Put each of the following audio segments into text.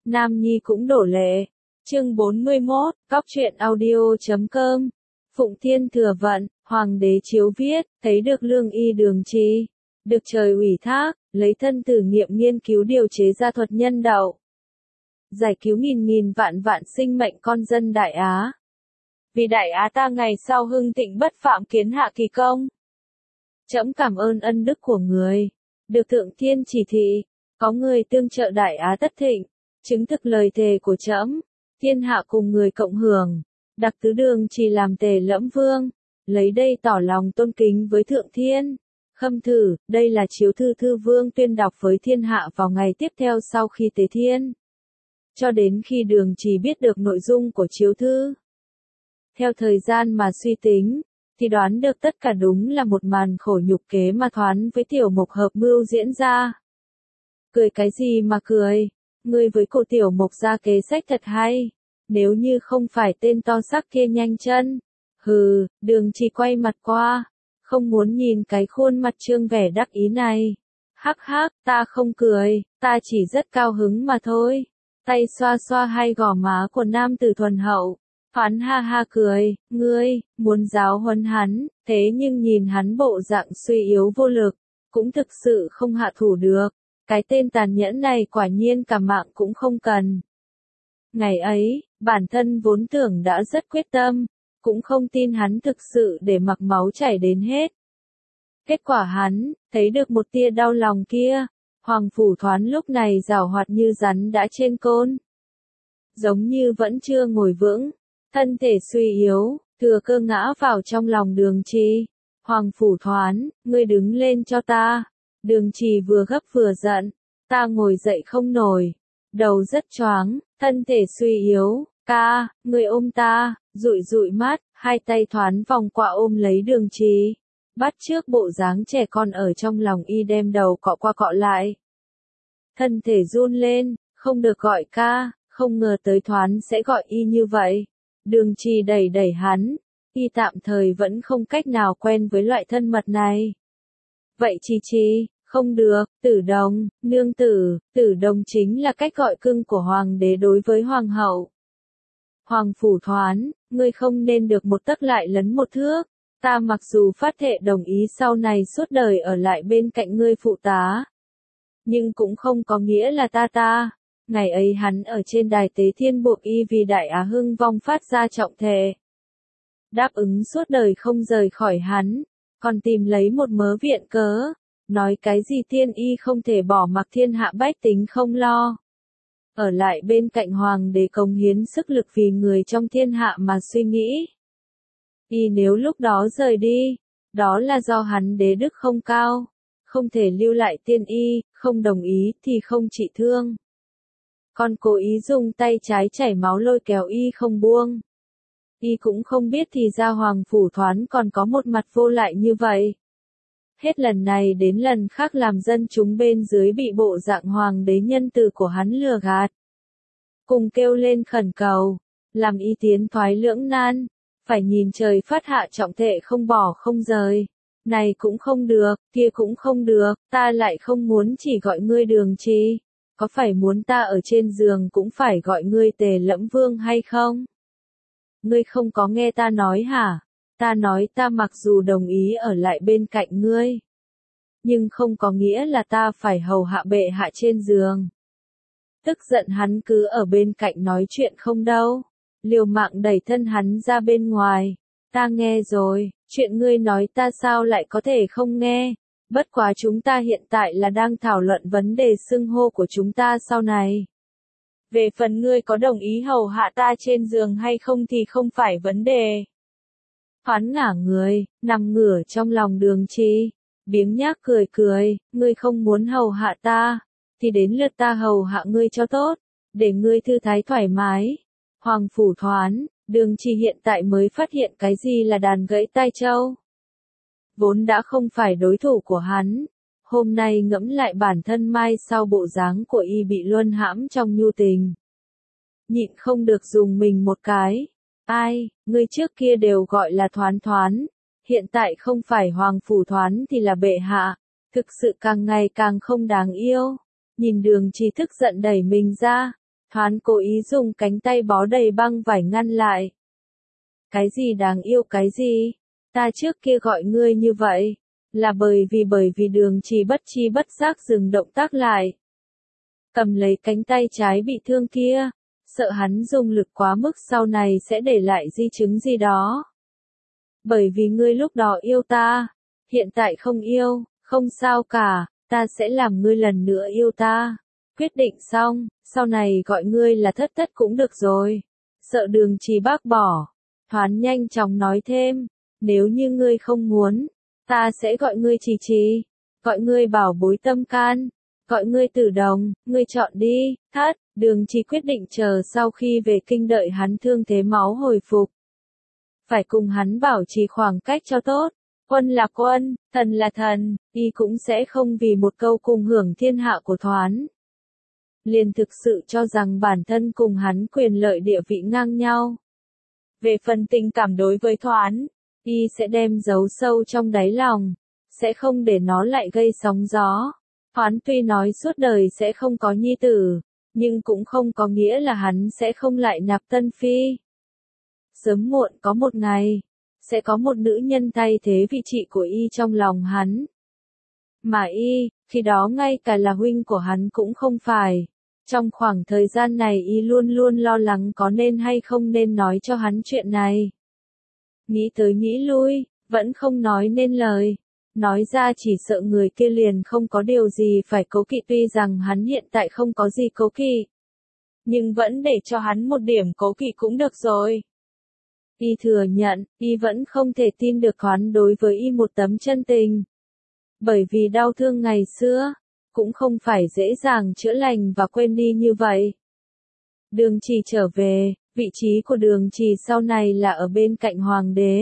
Nam Nhi cũng đổ lệ. Chương 41, Cóc truyện audio.com. Phụng Thiên Thừa Vận, Hoàng đế chiếu viết, thấy được lương y Đường Trì, được trời ủy thác, lấy thân thử nghiệm nghiên cứu điều chế ra thuật nhân đậu, giải cứu nghìn vạn sinh mệnh con dân Đại Á. Vì Đại Á ta ngày sau hưng thịnh bất phạm kiến hạ kỳ công. Trẫm cảm ơn ân đức của người, được thượng thiên chỉ thị, có người tương trợ Đại Á tất thịnh, chứng thực lời thề của trẫm, thiên hạ cùng người cộng hưởng, đặc tứ Đường Trì làm tề lẫm vương, lấy đây tỏ lòng tôn kính với thượng thiên. Khâm thử, đây là chiếu thư thư vương tuyên đọc với thiên hạ vào ngày tiếp theo sau khi tế thiên. Cho đến khi Đường Trì biết được nội dung của chiếu thư, theo thời gian mà suy tính, thì đoán được tất cả đúng là một màn khổ nhục kế mà Thoán với Tiểu Mộc hợp mưu diễn ra. Cười cái gì mà cười, ngươi với cô Tiểu Mộc ra kế sách thật hay, nếu như không phải tên to xác kia nhanh chân. Hừ, Đường Trì quay mặt qua, không muốn nhìn cái khuôn mặt trương vẻ đắc ý này. Hắc hắc, ta không cười, ta chỉ rất cao hứng mà thôi. Tay xoa xoa hai gò má của nam tử thuần hậu. Thoán ha ha cười, ngươi, muốn giáo huấn hắn, thế nhưng nhìn hắn bộ dạng suy yếu vô lực, cũng thực sự không hạ thủ được. Cái tên tàn nhẫn này quả nhiên cả mạng cũng không cần. Ngày ấy, bản thân vốn tưởng đã rất quyết tâm, cũng không tin hắn thực sự để mặc máu chảy đến hết. Kết quả hắn, thấy được một tia đau lòng kia, Hoàng Phủ Thoán lúc này giảo hoạt như rắn đã trên côn. Giống như vẫn chưa ngồi vững, thân thể suy yếu, thừa cơ ngã vào trong lòng Đường Trì. Hoàng Phủ Thoán, ngươi đứng lên cho ta. Đường Trì vừa gấp vừa giận, ta ngồi dậy không nổi, đầu rất choáng, thân thể suy yếu, ca, ngươi ôm ta, dụi mắt, hai tay Thoán vòng qua ôm lấy Đường Trì, bắt chước bộ dáng trẻ con ở trong lòng y đem đầu cọ qua cọ lại. Thân thể run lên, không được gọi ca, không ngờ tới Thoán sẽ gọi y như vậy. Đường Trì đẩy hắn, y tạm thời vẫn không cách nào quen với loại thân mật này. Vậy Trì, không được, Tử Đồng, nương tử, Tử Đồng chính là cách gọi cưng của hoàng đế đối với hoàng hậu. Hoàng Phủ Thoán, ngươi không nên được một tấc lại lấn một thước, ta mặc dù phát thệ đồng ý sau này suốt đời ở lại bên cạnh ngươi phụ tá, nhưng cũng không có nghĩa là ta. Ngày ấy hắn ở trên đài tế thiên buộc y vì Đại Á hưng vong phát ra trọng thề, đáp ứng suốt đời không rời khỏi hắn, còn tìm lấy một mớ viện cớ, nói cái gì thiên y không thể bỏ mặc thiên hạ bách tính không lo. Ở lại bên cạnh hoàng đế cống hiến sức lực vì người trong thiên hạ mà suy nghĩ. Y nếu lúc đó rời đi, đó là do hắn đế đức không cao, không thể lưu lại tiên y, không đồng ý thì không trị thương. Còn cố ý dùng tay trái chảy máu lôi kéo y không buông. Y cũng không biết thì ra Hoàng Phủ Thoán còn có một mặt vô lại như vậy. Hết lần này đến lần khác làm dân chúng bên dưới bị bộ dạng hoàng đế nhân từ của hắn lừa gạt. Cùng kêu lên khẩn cầu, làm y tiến thoái lưỡng nan, phải nhìn trời phát hạ trọng thệ không bỏ không rời. Này cũng không được, kia cũng không được, ta lại không muốn chỉ gọi ngươi Đường Trì. Có phải muốn ta ở trên giường cũng phải gọi ngươi Tề Lẫm Vương hay không? Ngươi không có nghe ta nói hả? Ta nói ta mặc dù đồng ý ở lại bên cạnh ngươi, nhưng không có nghĩa là ta phải hầu hạ bệ hạ trên giường. Tức giận hắn cứ ở bên cạnh nói chuyện không đâu, liều mạng đẩy thân hắn ra bên ngoài. Ta nghe rồi, chuyện ngươi nói ta sao lại có thể không nghe? Bất quá chúng ta hiện tại là đang thảo luận vấn đề xưng hô của chúng ta sau này. Về phần ngươi có đồng ý hầu hạ ta trên giường hay không thì không phải vấn đề. Thoán ngả người, nằm ngửa trong lòng Đường Trì, biếng nhác cười, ngươi không muốn hầu hạ ta, thì đến lượt ta hầu hạ ngươi cho tốt, để ngươi thư thái thoải mái. Hoàng Phủ Thoán, Đường Trì hiện tại mới phát hiện cái gì là đàn gãy tai trâu. Vốn đã không phải đối thủ của hắn, hôm nay ngẫm lại bản thân mai sau bộ dáng của y bị luân hãm trong nhu tình. Nhịn không được dùng mình một cái. Ai, ngươi trước kia đều gọi là Thoán, hiện tại không phải Hoàng Phủ Thoán thì là bệ hạ, thực sự càng ngày càng không đáng yêu. Nhìn Đường Trì tức giận đẩy mình ra, Thoán cố ý dùng cánh tay bó đầy băng vải ngăn lại. Cái gì đáng yêu cái gì? Ta trước kia gọi ngươi như vậy, là bởi vì Đường Trì bất chi bất giác dừng động tác lại. Cầm lấy cánh tay trái bị thương kia, sợ hắn dùng lực quá mức sau này sẽ để lại di chứng gì đó. Bởi vì ngươi lúc đó yêu ta, hiện tại không yêu, không sao cả, ta sẽ làm ngươi lần nữa yêu ta. Quyết định xong, sau này gọi ngươi là thất thất cũng được rồi. Sợ Đường Trì bác bỏ, Thoán nhanh chóng nói thêm, nếu như ngươi không muốn, ta sẽ gọi ngươi Trì Trì, gọi ngươi bảo bối tâm can, gọi ngươi Tử Đồng, ngươi chọn đi. Thất, Đường Trì quyết định chờ sau khi về kinh đợi hắn thương thế máu hồi phục. Phải cùng hắn bảo trì khoảng cách cho tốt. Quân là quân, thần là thần, y cũng sẽ không vì một câu cùng hưởng thiên hạ của Thoán. Liền thực sự cho rằng bản thân cùng hắn quyền lợi địa vị ngang nhau. Về phần tình cảm đối với Thoán, y sẽ đem giấu sâu trong đáy lòng, sẽ không để nó lại gây sóng gió. Thoán tuy nói suốt đời sẽ không có nhi tử, nhưng cũng không có nghĩa là hắn sẽ không lại nạp tân phi. Sớm muộn có một ngày, sẽ có một nữ nhân thay thế vị trí của y trong lòng hắn. Mà y, khi đó ngay cả là huynh của hắn cũng không phải. Trong khoảng thời gian này y luôn luôn lo lắng có nên hay không nên nói cho hắn chuyện này. Nghĩ tới nghĩ lui, vẫn không nói nên lời. Nói ra chỉ sợ người kia liền không có điều gì phải cố kỵ, tuy rằng hắn hiện tại không có gì cố kỵ. Nhưng vẫn để cho hắn một điểm cố kỵ cũng được rồi. Y thừa nhận, y vẫn không thể tin được Thoán đối với y một tấm chân tình. Bởi vì đau thương ngày xưa, cũng không phải dễ dàng chữa lành và quên đi như vậy. Đường Trì trở về, vị trí của Đường Trì sau này là ở bên cạnh hoàng đế.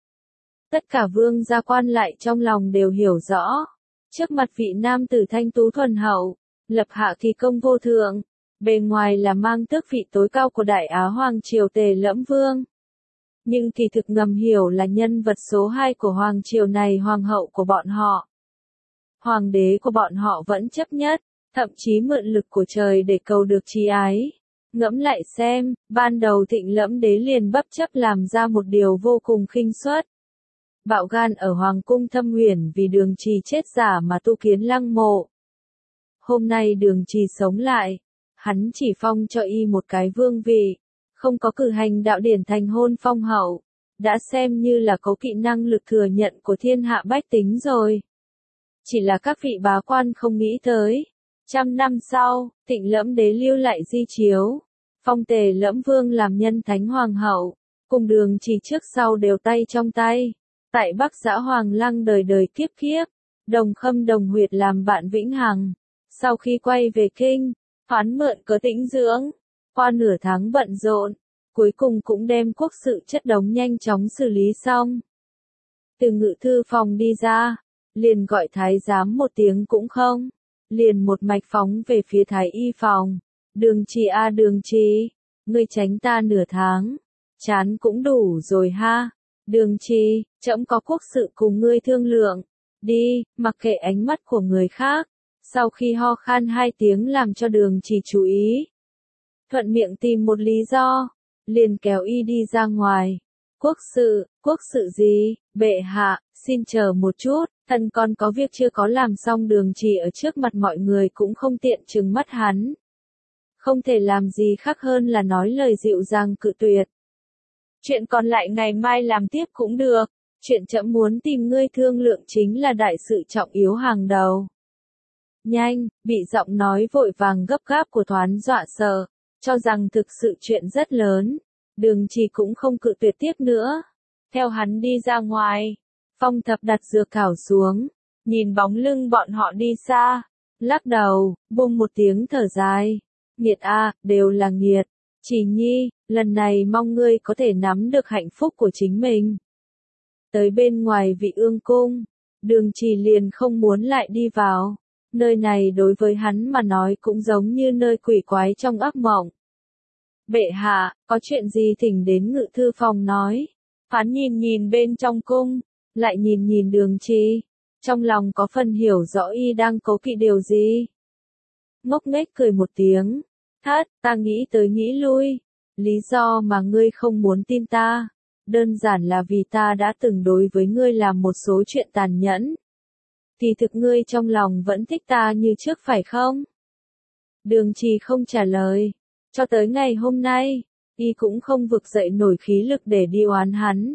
Tất cả vương gia quan lại trong lòng đều hiểu rõ. Trước mặt vị nam tử thanh tú thuần hậu, lập hạ kỳ công vô thượng, bề ngoài là mang tước vị tối cao của Đại Á Hoàng Triều Tề Lẫm Vương. Nhưng kỳ thực ngầm hiểu là nhân vật số 2 của Hoàng Triều này, hoàng hậu của bọn họ. Hoàng đế của bọn họ vẫn chấp nhất, thậm chí mượn lực của trời để cầu được trí ái. Ngẫm lại xem, ban đầu Thịnh Lẫm đế liền bấp chấp làm ra một điều vô cùng khinh suất. Bạo gan ở Hoàng cung Thâm Uyển vì Đường Trì chết giả mà tu kiến lăng mộ. Hôm nay Đường Trì sống lại, hắn chỉ phong cho y một cái vương vị, không có cử hành đạo điển thành hôn phong hậu, đã xem như là có kỹ năng lực thừa nhận của thiên hạ bách tính rồi. Chỉ là các vị bá quan không nghĩ tới. 100 năm sau, Thịnh Lẫm đế lưu lại di chiếu, phong Tề Lẫm Vương làm nhân thánh hoàng hậu, cùng Đường Trì trước sau đều tay trong tay. Tại Bắc Dã Hoàng Lăng đời đời kiếp kiếp, đồng khâm đồng huyệt làm bạn vĩnh hằng. Sau khi quay về kinh, Thoán mượn cớ tĩnh dưỡng, qua nửa tháng bận rộn, cuối cùng cũng đem quốc sự chất đống nhanh chóng xử lý xong. Từ ngự thư phòng đi ra, liền gọi thái giám một tiếng cũng không, liền một mạch phóng về phía thái y phòng. Đường Trì a Đường Trì, ngươi tránh ta nửa tháng, chán cũng đủ rồi ha. Đường Trì, trẫm có quốc sự cùng ngươi thương lượng, đi, mặc kệ ánh mắt của người khác. Sau khi ho khan 2 tiếng làm cho Đường Trì chú ý, thuận miệng tìm một lý do, liền kéo y đi ra ngoài. Quốc sự gì, bệ hạ, xin chờ một chút, thần còn có việc chưa có làm xong. Đường Trì ở trước mặt mọi người cũng không tiện trừng mắt hắn. Không thể làm gì khác hơn là nói lời dịu dàng cự tuyệt. Chuyện còn lại ngày mai làm tiếp cũng được, chuyện trẫm muốn tìm ngươi thương lượng chính là đại sự trọng yếu hàng đầu. Nhanh, bị giọng nói vội vàng gấp gáp của Thoán dọa sợ, cho rằng thực sự chuyện rất lớn. Đường Trì cũng không cự tuyệt tiếp nữa. Theo hắn đi ra ngoài, Phong Thập đặt dược thảo xuống, nhìn bóng lưng bọn họ đi xa, lắc đầu, buông một tiếng thở dài. Nghiệt a, đều là nghiệt. Trì nhi, lần này mong ngươi có thể nắm được hạnh phúc của chính mình. Tới bên ngoài Vị Ương cung, Đường Trì liền không muốn lại đi vào. Nơi này đối với hắn mà nói cũng giống như nơi quỷ quái trong ác mộng. Bệ hạ, có chuyện gì thỉnh đến ngự thư phòng nói. Hắn nhìn nhìn bên trong cung, lại nhìn nhìn Đường Trì, trong lòng có phần hiểu rõ y đang cố kỵ điều gì. Ngốc nghếch cười một tiếng, Thất, ta nghĩ tới nghĩ lui. Lý do mà ngươi không muốn tin ta, đơn giản là vì ta đã từng đối với ngươi làm một số chuyện tàn nhẫn. Thì thực ngươi trong lòng vẫn thích ta như trước phải không? Đường Trì không trả lời. Cho tới ngày hôm nay, y cũng không vực dậy nổi khí lực để đi oán hắn.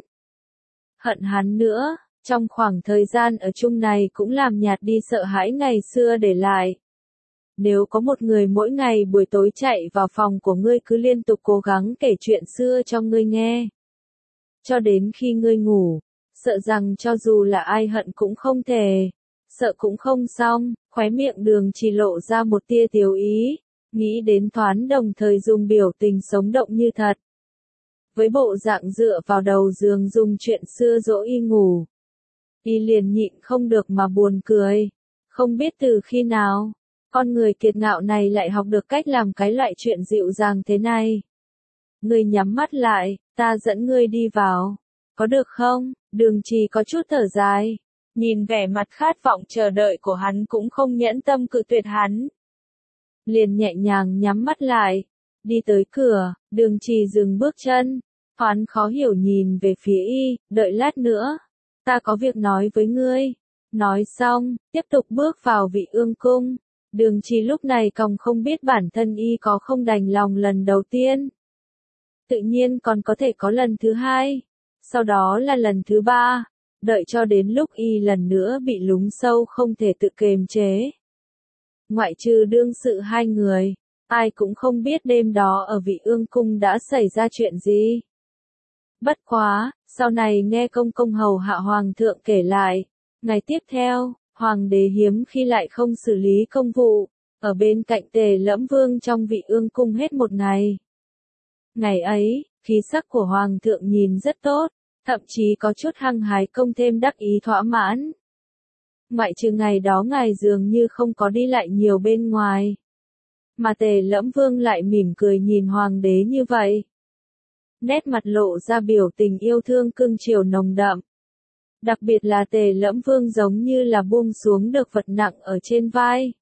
Hận hắn nữa, trong khoảng thời gian ở chung này cũng làm nhạt đi sợ hãi ngày xưa để lại. Nếu có một người mỗi ngày buổi tối chạy vào phòng của ngươi cứ liên tục cố gắng kể chuyện xưa cho ngươi nghe, cho đến khi ngươi ngủ, sợ rằng cho dù là ai hận cũng không thể, sợ cũng không xong, khóe miệng Đường Trì lộ ra một tia tiếu ý, nghĩ đến Thoán đồng thời dùng biểu tình sống động như thật. Với bộ dạng dựa vào đầu giường dùng chuyện xưa dỗ y ngủ, y liền nhịn không được mà buồn cười, không biết từ khi nào, con người kiệt ngạo này lại học được cách làm cái loại chuyện dịu dàng thế này. Ngươi nhắm mắt lại, ta dẫn ngươi đi vào, có được không? Đường Trì có chút thở dài, nhìn vẻ mặt khát vọng chờ đợi của hắn cũng không nhẫn tâm cự tuyệt hắn. Liền nhẹ nhàng nhắm mắt lại, đi tới cửa, Đường Trì dừng bước chân, Thoán khó hiểu nhìn về phía y, đợi lát nữa, ta có việc nói với ngươi. Nói xong, tiếp tục bước vào Vị Ương cung. Đường Trì lúc này còn không biết bản thân y có không đành lòng lần đầu tiên. Tự nhiên còn có thể có lần thứ hai, sau đó là lần thứ ba, đợi cho đến lúc y lần nữa bị lún sâu không thể tự kiềm chế. Ngoại trừ đương sự hai người, ai cũng không biết đêm đó ở Vị Ương cung đã xảy ra chuyện gì. Bất quá, sau này nghe công công hầu hạ hoàng thượng kể lại, ngày tiếp theo, hoàng đế hiếm khi lại không xử lý công vụ, ở bên cạnh Tề Lẫm Vương trong Vị Ương cung hết một ngày. Ngày ấy, khí sắc của hoàng thượng nhìn rất tốt, thậm chí có chút hăng hái công thêm đắc ý thỏa mãn. Ngoại trừ ngày đó ngài dường như không có đi lại nhiều bên ngoài. Mà Tề Lẫm Vương lại mỉm cười nhìn hoàng đế như vậy. Nét mặt lộ ra biểu tình yêu thương cưng chiều nồng đậm. Đặc biệt là Tề Lẫm Vương giống như là buông xuống được vật nặng ở trên vai.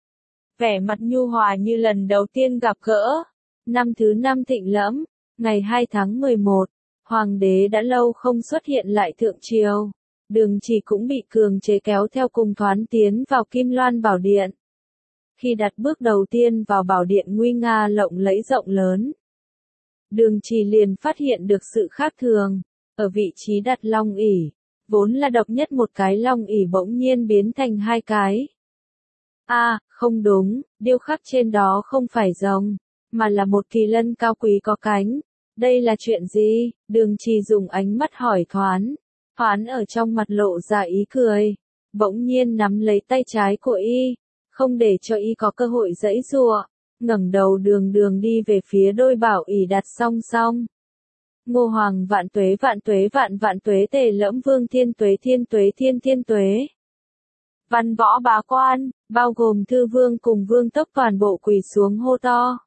Vẻ mặt nhu hòa như lần đầu tiên gặp gỡ. Năm thứ 5 Thịnh Lẫm, ngày 2 tháng 11, hoàng đế đã lâu không xuất hiện lại thượng triều. Đường Trì cũng bị cường chế kéo theo cùng Thoán tiến vào Kim Loan Bảo Điện. Khi đặt bước đầu tiên vào bảo điện nguy nga lộng lẫy rộng lớn, Đường Trì liền phát hiện được sự khác thường. Ở vị trí đặt long ỷ, vốn là độc nhất một cái long ỷ bỗng nhiên biến thành hai cái. Không đúng, điêu khắc trên đó không phải rồng, mà là một kỳ lân cao quý có cánh. Đây là chuyện gì? Đường Trì dùng ánh mắt hỏi Thoán. Thoán ở trong mặt lộ ra ý cười, bỗng nhiên nắm lấy tay trái của y, không để cho y có cơ hội giãy giụa, ngẩng đầu đường đường đi về phía đôi bảo ỷ đặt song song. Ngô Hoàng vạn tuế vạn tuế vạn vạn tuế, Tề Lẫm Vương thiên tuế thiên tuế thiên thiên tuế. Văn võ bá quan, bao gồm Thư Vương cùng Vương Tốc toàn bộ quỳ xuống hô to.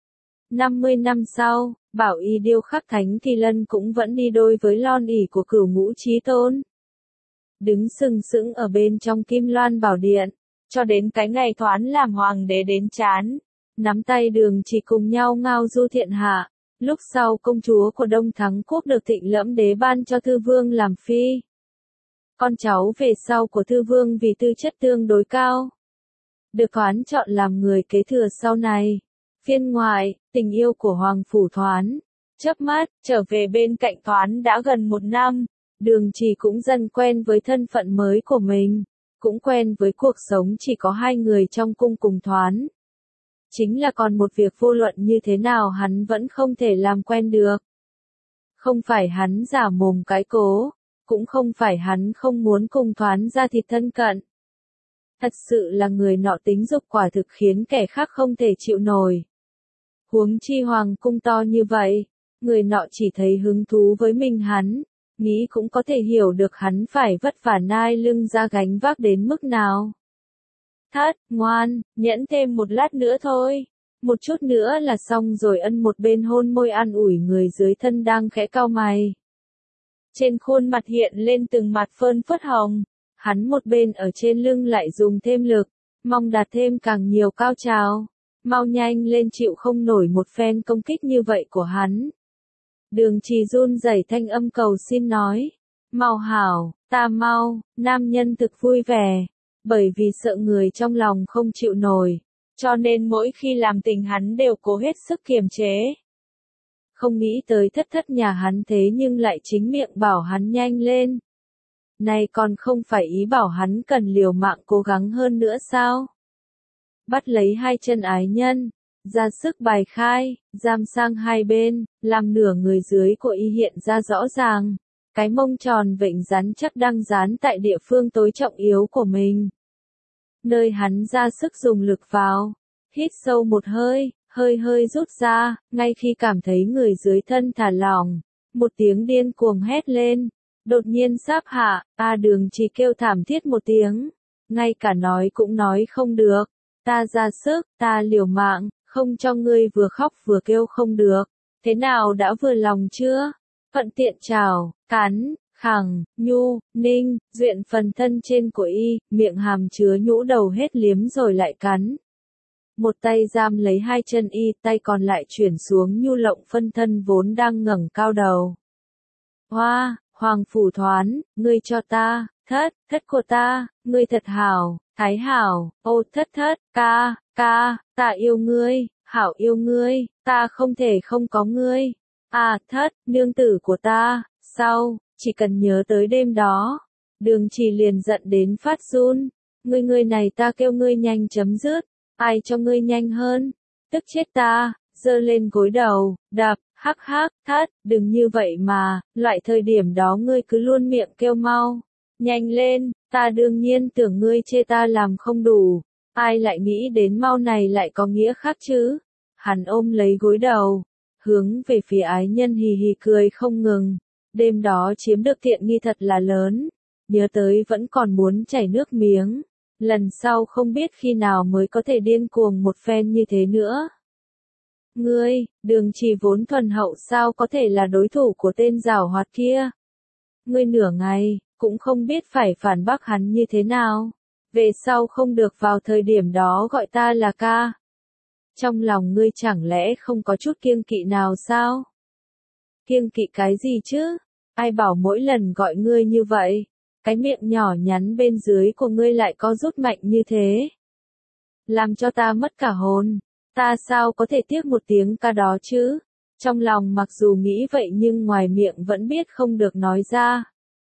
50 năm sau, bảo y điêu khắc thánh kỳ lân cũng vẫn đi đôi với lon ỷ của Cửu Ngũ Chí Tôn. Đứng sừng sững ở bên trong Kim Loan Bảo Điện, cho đến cái ngày Thoán làm hoàng đế đến chán, nắm tay Đường Trì cùng nhau ngao du thiên hạ. Lúc sau công chúa của Đông Thắng Quốc được Thịnh Lẫm đế ban cho Thư Vương làm phi. Con cháu về sau của Thư Vương vì tư chất tương đối cao, được Thoán chọn làm người kế thừa sau này. Phiên ngoại, tình yêu của Hoàng Phủ Thoán, chớp mắt, trở về bên cạnh Thoán đã gần 1 năm, Đường Trì cũng dần quen với thân phận mới của mình, cũng quen với cuộc sống chỉ có hai người trong cung cùng Thoán. Chính là còn một việc vô luận như thế nào hắn vẫn không thể làm quen được. Không phải hắn giả mồm cái cố, cũng không phải hắn không muốn cùng Thoán ra thịt thân cận. Thật sự là người nọ tính dục quả thực khiến kẻ khác không thể chịu nổi. Huống chi hoàng cung to như vậy, người nọ chỉ thấy hứng thú với mình hắn, nghĩ cũng có thể hiểu được hắn phải vất vả nai lưng ra gánh vác đến mức nào. Thất, ngoan, nhẫn thêm một lát nữa thôi. Một chút nữa là xong rồi, ân một bên hôn môi an ủi người dưới thân đang khẽ cau mày. Trên khuôn mặt hiện lên từng mặt phơn phớt hồng, hắn một bên ở trên lưng lại dùng thêm lực, mong đạt thêm càng nhiều cao trào. mau nhanh lên chịu không nổi một phen công kích như vậy của hắn. Đường Trì run rẩy thanh âm cầu xin nói, mau hảo, ta mau, nam nhân thực vui vẻ, bởi vì sợ người trong lòng không chịu nổi, cho nên mỗi khi làm tình hắn đều cố hết sức kiềm chế. Không nghĩ tới thất thất nhà hắn thế nhưng lại chính miệng bảo hắn nhanh lên. Này còn không phải ý bảo hắn cần liều mạng cố gắng hơn nữa sao? Bắt lấy hai chân ái nhân, ra sức bài khai, giam sang hai bên, làm nửa người dưới của y hiện ra rõ ràng. Cái mông tròn vịnh rắn chắc đang dán tại địa phương tối trọng yếu của mình. Nơi hắn ra sức dùng lực vào, hít sâu một hơi, hơi hơi rút ra, ngay khi cảm thấy người dưới thân thả lỏng, một tiếng điên cuồng hét lên, đột nhiên sáp hạ, Đường Trì kêu thảm thiết một tiếng, ngay cả nói cũng nói không được, ta ra sức, ta liều mạng, không cho ngươi vừa khóc vừa kêu không được, thế nào đã vừa lòng chưa? Thuận tiện chào, cắn, khẳng, nhu, ninh, duyện phần thân trên của y, miệng hàm chứa nhũ đầu hết liếm rồi lại cắn. Một tay giam lấy hai chân y, tay còn lại chuyển xuống nhu lộng phân thân vốn đang ngẩng cao đầu. Hoa, Hoàng Phủ Thoán, ngươi cho ta, thất của ta, ngươi thật hảo, thái hảo, ô thất, ca, ta yêu ngươi, hảo yêu ngươi, ta không thể không có ngươi. Thất, nương tử của ta, sau, chỉ cần nhớ tới đêm đó, Đường Trì liền giận đến phát run, ngươi này ta kêu ngươi nhanh chấm dứt, ai cho ngươi nhanh hơn, tức chết ta, giơ lên gối đầu, đập, hắc, thất, đừng như vậy mà, loại thời điểm đó ngươi cứ luôn miệng kêu mau, nhanh lên, ta đương nhiên tưởng ngươi chê ta làm không đủ, ai lại nghĩ đến mau này lại có nghĩa khác chứ, hắn ôm lấy gối đầu, hướng về phía ái nhân hì hì cười không ngừng, đêm đó chiếm được tiện nghi thật là lớn, nhớ tới vẫn còn muốn chảy nước miếng, lần sau không biết khi nào mới có thể điên cuồng một phen như thế nữa. Ngươi, Đường Trì vốn thuần hậu sao có thể là đối thủ của tên giảo hoạt kia? Ngươi nửa ngày, cũng không biết phải phản bác hắn như thế nào. Về sau không được vào thời điểm đó gọi ta là ca. Trong lòng ngươi chẳng lẽ không có chút kiêng kỵ nào sao? Kiêng kỵ cái gì chứ? Ai bảo mỗi lần gọi ngươi như vậy? Cái miệng nhỏ nhắn bên dưới của ngươi lại có rút mạnh như thế. Làm cho ta mất cả hồn. Ta sao có thể tiếc một tiếng ca đó chứ? Trong lòng mặc dù nghĩ vậy nhưng ngoài miệng vẫn biết không được nói ra.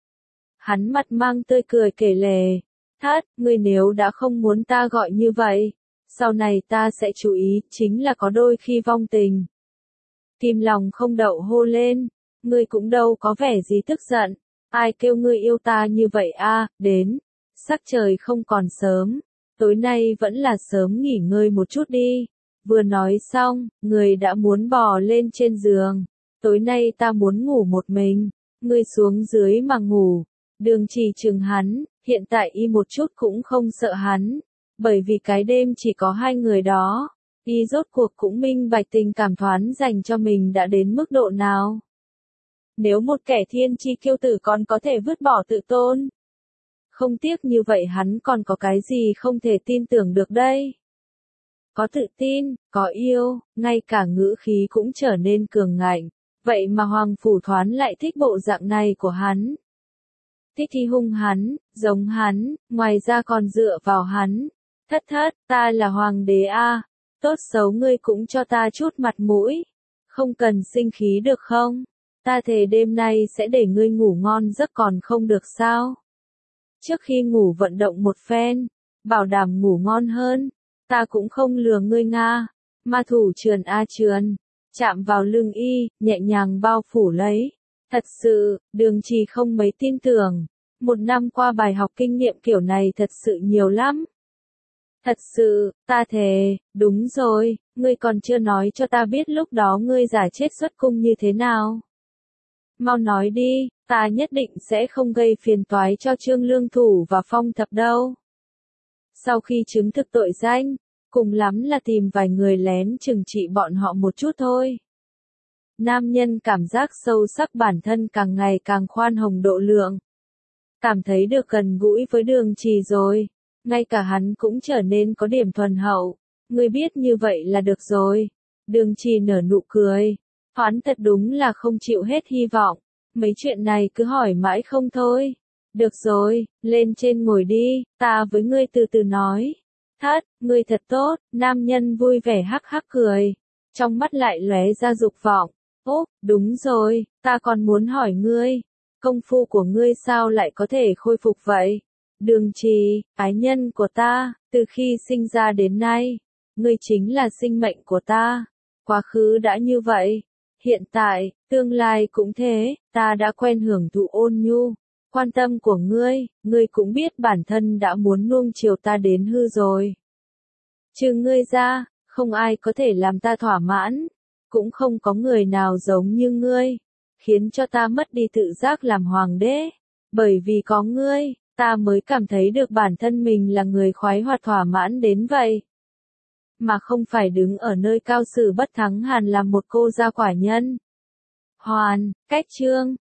Hắn mặt mang tươi cười kể lể. Thất, ngươi nếu đã không muốn ta gọi như vậy, sau này ta sẽ chú ý, chính là có đôi khi vong tình. Kim lòng không đậu hô lên, ngươi cũng đâu có vẻ gì tức giận, ai kêu ngươi yêu ta như vậy đến, sắc trời không còn sớm, tối nay vẫn là sớm nghỉ ngơi một chút đi. Vừa nói xong, người đã muốn bò lên trên giường, tối nay ta muốn ngủ một mình, ngươi xuống dưới mà ngủ. Đường Trì chừng hắn, hiện tại y một chút cũng không sợ hắn, bởi vì cái đêm chỉ có hai người đó, y rốt cuộc cũng minh bạch tình cảm Thoán dành cho mình đã đến mức độ nào. Nếu một kẻ thiên chi kiêu tử còn có thể vứt bỏ tự tôn, không tiếc như vậy hắn còn có cái gì không thể tin tưởng được đây. Có tự tin, có yêu, ngay cả ngữ khí cũng trở nên cường ngạnh, vậy mà Hoàng Phủ Thoán lại thích bộ dạng này của hắn. Thích thì hung hắn, giống hắn, ngoài ra còn dựa vào hắn. Thất, ta là hoàng đế tốt xấu ngươi cũng cho ta chút mặt mũi. Không cần sinh khí được không? Ta thề đêm nay sẽ để ngươi ngủ ngon giấc còn không được sao? Trước khi ngủ vận động một phen, bảo đảm ngủ ngon hơn. Ta cũng không lừa ngươi nga. Ma thủ trườn trườn, chạm vào lưng y, nhẹ nhàng bao phủ lấy. Thật sự, Đường Trì không mấy tin tưởng. Một năm qua bài học kinh nghiệm kiểu này thật sự nhiều lắm. Thật sự, ta thề, đúng rồi, ngươi còn chưa nói cho ta biết lúc đó ngươi giả chết xuất cung như thế nào. Mau nói đi, ta nhất định sẽ không gây phiền toái cho Trương Lương Thủ và Phong Thập đâu. Sau khi chứng thực tội danh, cùng lắm là tìm vài người lén trừng trị bọn họ một chút thôi. Nam nhân cảm giác sâu sắc bản thân càng ngày càng khoan hồng độ lượng. Cảm thấy được gần gũi với Đường Trì rồi, ngay cả hắn cũng trở nên có điểm thuần hậu, Ngươi biết như vậy là được rồi. Đường Trì nở nụ cười. Hắn thật đúng là không chịu hết hy vọng. Mấy chuyện này cứ hỏi mãi không thôi. Được rồi, lên trên ngồi đi, ta với ngươi từ từ nói. Thất, ngươi thật tốt, nam nhân vui vẻ hắc hắc cười. Trong mắt lại lóe ra dục vọng. Úp, đúng rồi, ta còn muốn hỏi ngươi. Công phu của ngươi sao lại có thể khôi phục vậy? Đường Trì, ái nhân của ta, từ khi sinh ra đến nay, ngươi chính là sinh mệnh của ta. Quá khứ đã như vậy, hiện tại, tương lai cũng thế, ta đã quen hưởng thụ ôn nhu, quan tâm của ngươi, ngươi cũng biết bản thân đã muốn nuông chiều ta đến hư rồi. Trừ ngươi ra, không ai có thể làm ta thỏa mãn, cũng không có người nào giống như ngươi, khiến cho ta mất đi tự giác làm hoàng đế. Bởi vì có ngươi, ta mới cảm thấy được bản thân mình là người khoái hoạt thỏa mãn đến vậy. Mà không phải đứng ở nơi cao xử bất thắng hàn làm một cô gia quả nhân. Hoàn, cách chương.